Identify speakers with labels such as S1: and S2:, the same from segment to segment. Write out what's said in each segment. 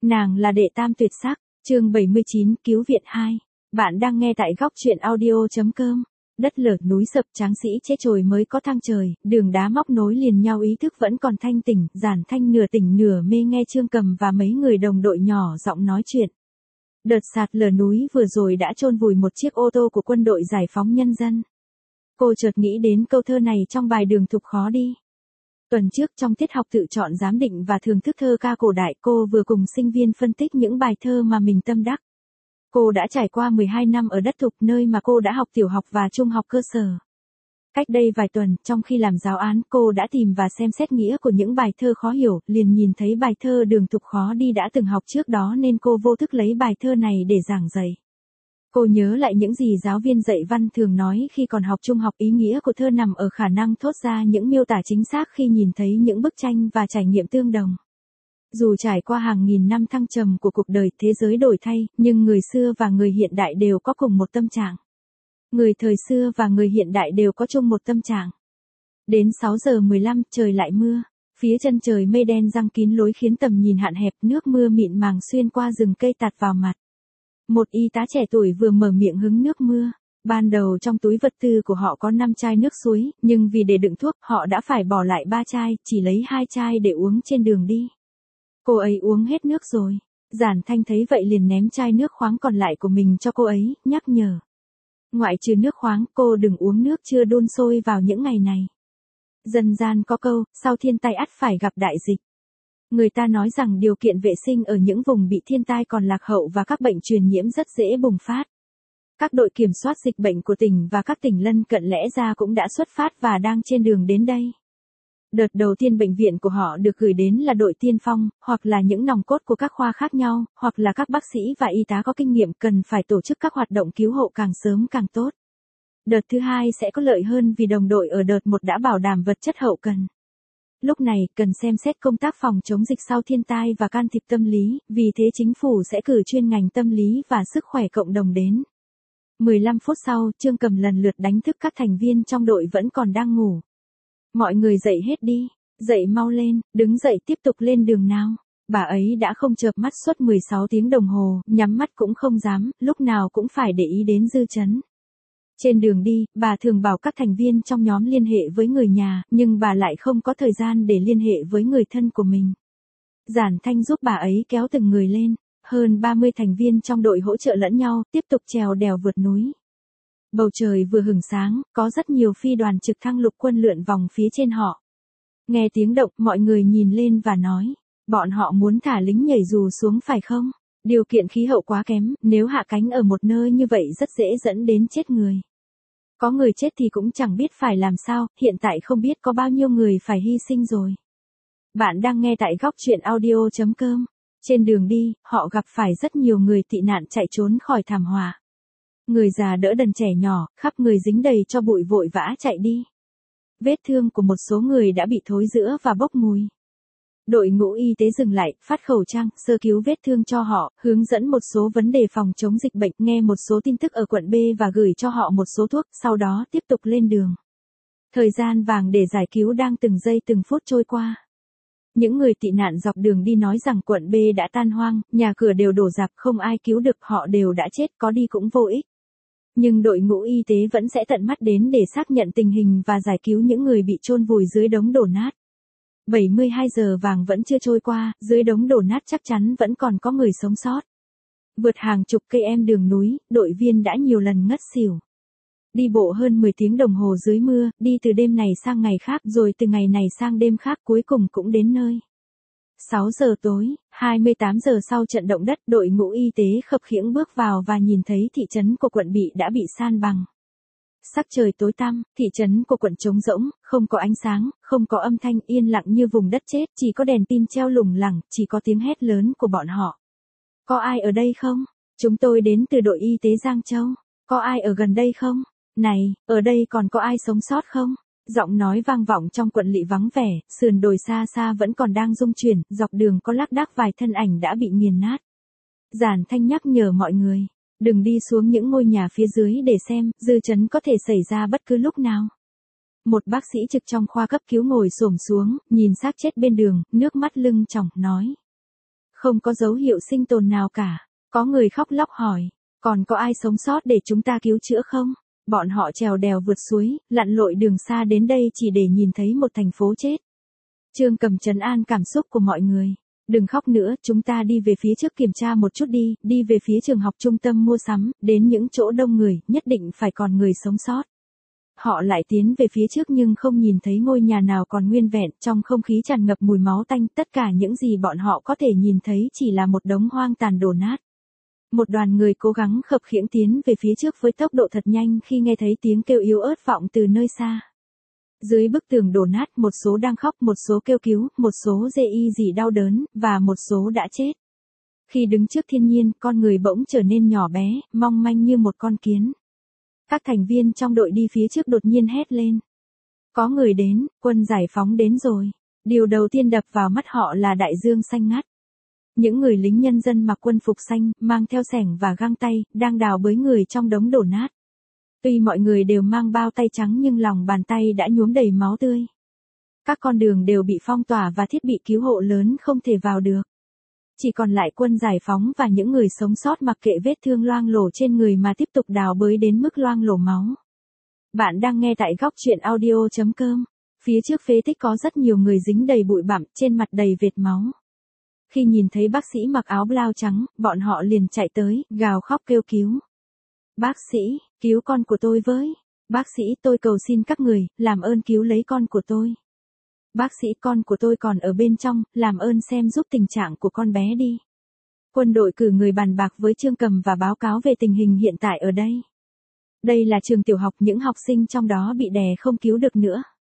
S1: Nàng là đệ tam tuyệt sắc, chương 79 cứu viện 2. Bạn đang nghe tại góc truyện audio.com. Đất lở núi sập tráng sĩ chết trồi mới có thang trời, đường đá móc nối liền nhau ý thức vẫn còn thanh tỉnh, Giản Thanh nửa tỉnh nửa mê nghe Trương Cầm và mấy người đồng đội nhỏ giọng nói chuyện. Đợt sạt lở núi vừa rồi đã chôn vùi một chiếc ô tô của quân đội giải phóng nhân dân. Cô chợt nghĩ đến câu thơ này trong bài Đường Thục Khó Đi. Tuần trước trong tiết học tự chọn giám định và thưởng thức thơ ca cổ đại, cô vừa cùng sinh viên phân tích những bài thơ mà mình tâm đắc. Cô đã trải qua 12 năm ở đất Thục, nơi mà cô đã học tiểu học và trung học cơ sở. Cách đây vài tuần, trong khi làm giáo án, cô đã tìm và xem xét nghĩa của những bài thơ khó hiểu, liền nhìn thấy bài thơ Đường Thục Khó Đi đã từng học trước đó nên cô vô thức lấy bài thơ này để giảng dạy. Cô nhớ lại những gì giáo viên dạy văn thường nói khi còn học trung học, ý nghĩa của thơ nằm ở khả năng thốt ra những miêu tả chính xác khi nhìn thấy những bức tranh và trải nghiệm tương đồng. Dù trải qua hàng nghìn năm thăng trầm của cuộc đời, thế giới đổi thay, nhưng người xưa và người hiện đại đều có cùng một tâm trạng. Người thời xưa và người hiện đại đều có chung một tâm trạng. Đến 6 giờ 15, trời lại mưa. Phía chân trời mây đen giăng kín lối khiến tầm nhìn hạn hẹp, nước mưa mịn màng xuyên qua rừng cây tạt vào mặt. Một y tá trẻ tuổi vừa mở miệng hứng nước mưa. Ban đầu trong túi vật tư của họ có 5 chai nước suối, nhưng vì để đựng thuốc, họ đã phải bỏ lại 3 chai, chỉ lấy 2 chai để uống trên đường đi. Cô ấy uống hết nước rồi. Giản Thanh thấy vậy liền ném chai nước khoáng còn lại của mình cho cô ấy, nhắc nhở. Ngoại trừ nước khoáng, cô đừng uống nước chưa đun sôi vào những ngày này. Dân gian có câu, sau thiên tai ắt phải gặp đại dịch. Người ta nói rằng điều kiện vệ sinh ở những vùng bị thiên tai còn lạc hậu và các bệnh truyền nhiễm rất dễ bùng phát. Các đội kiểm soát dịch bệnh của tỉnh và các tỉnh lân cận lẽ ra cũng đã xuất phát và đang trên đường đến đây. Đợt đầu tiên bệnh viện của họ được gửi đến là đội tiên phong, hoặc là những nòng cốt của các khoa khác nhau, hoặc là các bác sĩ và y tá có kinh nghiệm cần phải tổ chức các hoạt động cứu hộ càng sớm càng tốt. Đợt thứ hai sẽ có lợi hơn vì đồng đội ở đợt 1 đã bảo đảm vật chất hậu cần. Lúc này, cần xem xét công tác phòng chống dịch sau thiên tai và can thiệp tâm lý, vì thế chính phủ sẽ cử chuyên ngành tâm lý và sức khỏe cộng đồng đến. 15 phút sau, Trương Cầm lần lượt đánh thức các thành viên trong đội vẫn còn đang ngủ. Mọi người dậy hết đi, dậy mau lên, đứng dậy tiếp tục lên đường nào. Bà ấy đã không chợp mắt suốt 16 tiếng đồng hồ, nhắm mắt cũng không dám, lúc nào cũng phải để ý đến dư chấn. Trên đường đi, bà thường bảo các thành viên trong nhóm liên hệ với người nhà, nhưng bà lại không có thời gian để liên hệ với người thân của mình. Giản Thanh giúp bà ấy kéo từng người lên, hơn 30 thành viên trong đội hỗ trợ lẫn nhau, tiếp tục trèo đèo vượt núi. Bầu trời vừa hửng sáng, có rất nhiều phi đoàn trực thăng lục quân lượn vòng phía trên họ. Nghe tiếng động, mọi người nhìn lên và nói, bọn họ muốn thả lính nhảy dù xuống phải không? Điều kiện khí hậu quá kém, nếu hạ cánh ở một nơi như vậy rất dễ dẫn đến chết người. Có người chết thì cũng chẳng biết phải làm sao, hiện tại không biết có bao nhiêu người phải hy sinh rồi. Bạn đang nghe tại góc truyện audio.com. Trên đường đi, họ gặp phải rất nhiều người tị nạn chạy trốn khỏi thảm họa. Người già đỡ đần trẻ nhỏ, khắp người dính đầy cho bụi vội vã chạy đi. Vết thương của một số người đã bị thối rữa và bốc mùi. Đội ngũ y tế dừng lại, phát khẩu trang, sơ cứu vết thương cho họ, hướng dẫn một số vấn đề phòng chống dịch bệnh, nghe một số tin tức ở quận B và gửi cho họ một số thuốc, sau đó tiếp tục lên đường. Thời gian vàng để giải cứu đang từng giây từng phút trôi qua. Những người tị nạn dọc đường đi nói rằng quận B đã tan hoang, nhà cửa đều đổ rạp, không ai cứu được, họ đều đã chết, có đi cũng vô ích. Nhưng đội ngũ y tế vẫn sẽ tận mắt đến để xác nhận tình hình và giải cứu những người bị chôn vùi dưới đống đổ nát. 72 giờ vàng vẫn chưa trôi qua, dưới đống đổ nát chắc chắn vẫn còn có người sống sót. Vượt hàng chục km đường núi, đội viên đã nhiều lần ngất xỉu. Đi bộ hơn 10 tiếng đồng hồ dưới mưa, đi từ đêm này sang ngày khác rồi từ ngày này sang đêm khác cuối cùng cũng đến nơi. 6 giờ tối, 28 giờ sau trận động đất, đội ngũ y tế khập khiễng bước vào và nhìn thấy thị trấn của quận đã bị san bằng. Sắc trời tối tăm, thị trấn của quận trống rỗng, không có ánh sáng, không có âm thanh, yên lặng như vùng đất chết, chỉ có đèn pin treo lủng lẳng, chỉ có tiếng hét lớn của bọn họ. Có ai ở đây không? Chúng tôi đến từ đội y tế Giang Châu. Có ai ở gần đây không? Này, ở đây còn có ai sống sót không? Giọng nói vang vọng trong quận lỵ vắng vẻ, sườn đồi xa xa vẫn còn đang rung chuyển, dọc đường có lác đác vài thân ảnh đã bị nghiền nát. Giản Thanh nhắc nhở mọi người, đừng đi xuống những ngôi nhà phía dưới để xem, dư chấn có thể xảy ra bất cứ lúc nào. Một bác sĩ trực trong khoa cấp cứu ngồi xổm xuống, nhìn xác chết bên đường, nước mắt lưng tròng, nói. Không có dấu hiệu sinh tồn nào cả. Có người khóc lóc hỏi, còn có ai sống sót để chúng ta cứu chữa không? Bọn họ trèo đèo vượt suối, lặn lội đường xa đến đây chỉ để nhìn thấy một thành phố chết. Trương Cầm trấn an cảm xúc của mọi người. Đừng khóc nữa, chúng ta đi về phía trước kiểm tra một chút đi về phía trường học trung tâm mua sắm, đến những chỗ đông người, nhất định phải còn người sống sót. Họ lại tiến về phía trước nhưng không nhìn thấy ngôi nhà nào còn nguyên vẹn, trong không khí tràn ngập mùi máu tanh, tất cả những gì bọn họ có thể nhìn thấy chỉ là một đống hoang tàn đổ nát. Một đoàn người cố gắng khập khiễng tiến về phía trước với tốc độ thật nhanh khi nghe thấy tiếng kêu yếu ớt vọng từ nơi xa. Dưới bức tường đổ nát, một số đang khóc, một số kêu cứu, một số rê y gì đau đớn, và một số đã chết. Khi đứng trước thiên nhiên, con người bỗng trở nên nhỏ bé, mong manh như một con kiến. Các thành viên trong đội đi phía trước đột nhiên hét lên. Có người đến, quân giải phóng đến rồi. Điều đầu tiên đập vào mắt họ là đại dương xanh ngắt. Những người lính nhân dân mặc quân phục xanh, mang theo xẻng và găng tay, đang đào bới người trong đống đổ nát. Tuy mọi người đều mang bao tay trắng nhưng lòng bàn tay đã nhuốm đầy máu tươi. Các con đường đều bị phong tỏa và thiết bị cứu hộ lớn không thể vào được. Chỉ còn lại quân giải phóng và những người sống sót mặc kệ vết thương loang lổ trên người mà tiếp tục đào bới đến mức loang lổ máu. Bạn đang nghe tại góc truyện audio.com. Phía trước phế tích có rất nhiều người dính đầy bụi bặm, trên mặt đầy vệt máu. Khi nhìn thấy bác sĩ mặc áo blau trắng, bọn họ liền chạy tới, gào khóc kêu cứu. Bác sĩ, cứu con của tôi với. Bác sĩ, tôi cầu xin các người, làm ơn cứu lấy con của tôi. Bác sĩ, con của tôi còn ở bên trong, làm ơn xem giúp tình trạng của con bé đi. Quân đội cử người bàn bạc với Trương Cầm và báo cáo về tình hình hiện tại ở đây. Đây là trường tiểu học, những học sinh trong đó bị đè không cứu được nữa.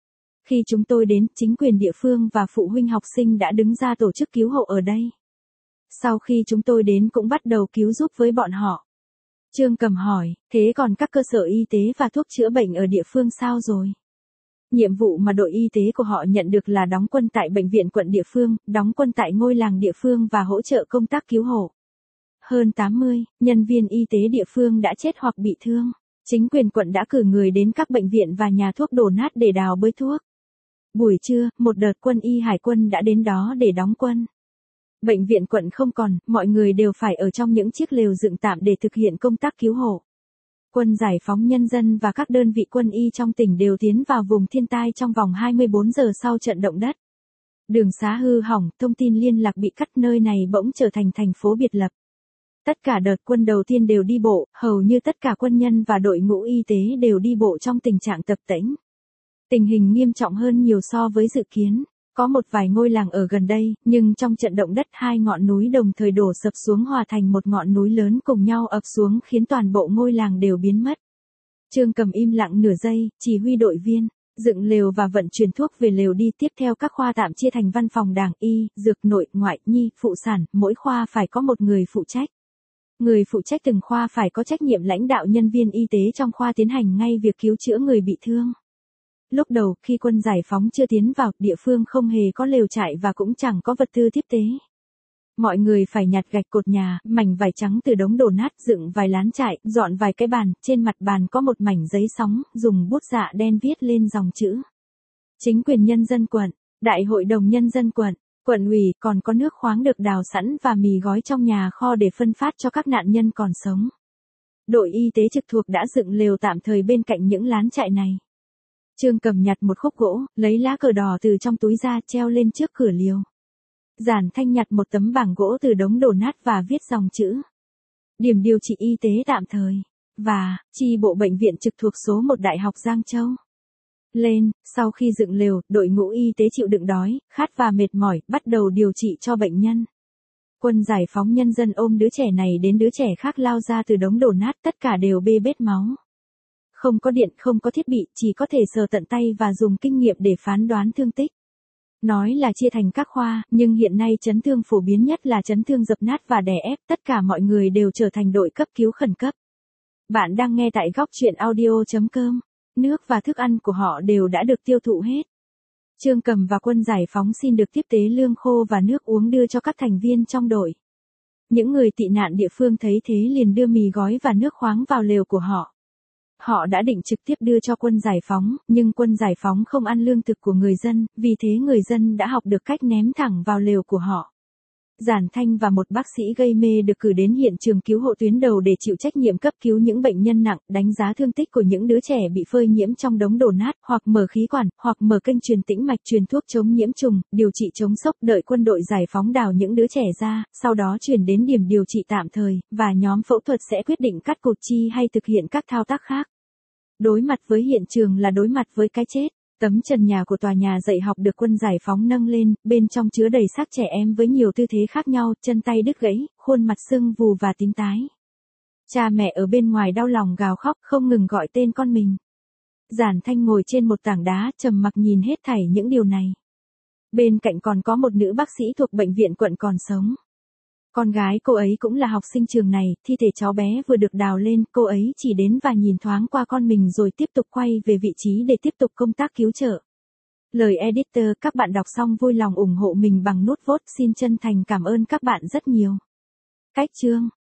S1: Khi chúng tôi đến, chính quyền địa phương và phụ huynh học sinh đã đứng ra tổ chức cứu hộ ở đây. Sau khi chúng tôi đến cũng bắt đầu cứu giúp với bọn họ. Trương Cầm hỏi, thế còn các cơ sở y tế và thuốc chữa bệnh ở địa phương sao rồi? Nhiệm vụ mà đội y tế của họ nhận được là đóng quân tại bệnh viện quận địa phương, đóng quân tại ngôi làng địa phương và hỗ trợ công tác cứu hộ. Hơn 80 nhân viên y tế địa phương đã chết hoặc bị thương. Chính quyền quận đã cử người đến các bệnh viện và nhà thuốc đổ nát để đào bới thuốc. Buổi trưa, một đợt quân y hải quân đã đến đó để đóng quân. Bệnh viện quận không còn, mọi người đều phải ở trong những chiếc lều dựng tạm để thực hiện công tác cứu hộ. Quân giải phóng nhân dân và các đơn vị quân y trong tỉnh đều tiến vào vùng thiên tai trong vòng 24 giờ sau trận động đất. Đường xá hư hỏng, thông tin liên lạc bị cắt, nơi này bỗng trở thành thành phố biệt lập. Tất cả đợt quân đầu tiên đều đi bộ, hầu như tất cả quân nhân và đội ngũ y tế đều đi bộ trong tình trạng tập tễnh. Tình hình nghiêm trọng hơn nhiều so với dự kiến. Có một vài ngôi làng ở gần đây, nhưng trong trận động đất hai ngọn núi đồng thời đổ sập xuống hòa thành một ngọn núi lớn cùng nhau ập xuống khiến toàn bộ ngôi làng đều biến mất. Trương Cầm im lặng nửa giây, chỉ huy đội viên, dựng lều và vận chuyển thuốc về lều đi. Tiếp theo các khoa tạm chia thành văn phòng đảng y, dược, nội, ngoại, nhi, phụ sản, mỗi khoa phải có một người phụ trách. Người phụ trách từng khoa phải có trách nhiệm lãnh đạo nhân viên y tế trong khoa tiến hành ngay việc cứu chữa người bị thương. Lúc đầu, khi quân giải phóng chưa tiến vào, địa phương không hề có lều trại và cũng chẳng có vật tư tiếp tế. Mọi người phải nhặt gạch cột nhà, mảnh vải trắng từ đống đổ nát, dựng vài lán trại, dọn vài cái bàn, trên mặt bàn có một mảnh giấy sóng, dùng bút dạ đen viết lên dòng chữ. Chính quyền nhân dân quận, Đại hội đồng nhân dân quận, quận ủy, còn có nước khoáng được đào sẵn và mì gói trong nhà kho để phân phát cho các nạn nhân còn sống. Đội y tế trực thuộc đã dựng lều tạm thời bên cạnh những lán trại này. Trương Cầm nhặt một khúc gỗ, lấy lá cờ đỏ từ trong túi ra treo lên trước cửa liều. Giản Thanh nhặt một tấm bảng gỗ từ đống đổ nát và viết dòng chữ. Điểm điều trị y tế tạm thời. Và, chi bộ bệnh viện trực thuộc số 1 Đại học Giang Châu. Lên, sau khi dựng lều, đội ngũ y tế chịu đựng đói, khát và mệt mỏi, bắt đầu điều trị cho bệnh nhân. Quân giải phóng nhân dân ôm đứa trẻ này đến đứa trẻ khác lao ra từ đống đổ nát, tất cả đều bê bết máu. Không có điện, không có thiết bị, chỉ có thể sờ tận tay và dùng kinh nghiệm để phán đoán thương tích. Nói là chia thành các khoa, nhưng hiện nay chấn thương phổ biến nhất là chấn thương dập nát và đè ép, tất cả mọi người đều trở thành đội cấp cứu khẩn cấp. Bạn đang nghe tại góc truyện audio.com. Nước và thức ăn của họ đều đã được tiêu thụ hết. Trương Cầm và quân giải phóng xin được tiếp tế lương khô và nước uống đưa cho các thành viên trong đội. Những người tị nạn địa phương thấy thế liền đưa mì gói và nước khoáng vào lều của họ. Họ đã định trực tiếp đưa cho quân giải phóng, nhưng quân giải phóng không ăn lương thực của người dân, vì thế người dân đã học được cách ném thẳng vào lều của họ. Giản Thanh và một bác sĩ gây mê được cử đến hiện trường cứu hộ tuyến đầu để chịu trách nhiệm cấp cứu những bệnh nhân nặng, đánh giá thương tích của những đứa trẻ bị phơi nhiễm trong đống đổ nát, hoặc mở khí quản, hoặc mở kênh truyền tĩnh mạch, truyền thuốc chống nhiễm trùng, điều trị chống sốc, đợi quân đội giải phóng đào những đứa trẻ ra, sau đó chuyển đến điểm điều trị tạm thời, và nhóm phẫu thuật sẽ quyết định cắt cụt chi hay thực hiện các thao tác khác. Đối mặt với hiện trường là đối mặt với cái chết. Tấm trần nhà của tòa nhà dạy học được quân giải phóng nâng lên, bên trong chứa đầy xác trẻ em với nhiều tư thế khác nhau, chân tay đứt gãy, khuôn mặt sưng vù và tím tái. Cha mẹ ở bên ngoài đau lòng gào khóc, không ngừng gọi tên con mình. Giản Thanh ngồi trên một tảng đá, trầm mặc nhìn hết thảy những điều này. Bên cạnh còn có một nữ bác sĩ thuộc bệnh viện quận còn sống. Con gái cô ấy cũng là học sinh trường này, thi thể cháu bé vừa được đào lên, cô ấy chỉ đến và nhìn thoáng qua con mình rồi tiếp tục quay về vị trí để tiếp tục công tác cứu trợ. Lời editor, các bạn đọc xong vui lòng ủng hộ mình bằng nút vote, xin chân thành cảm ơn các bạn rất nhiều. Cách chương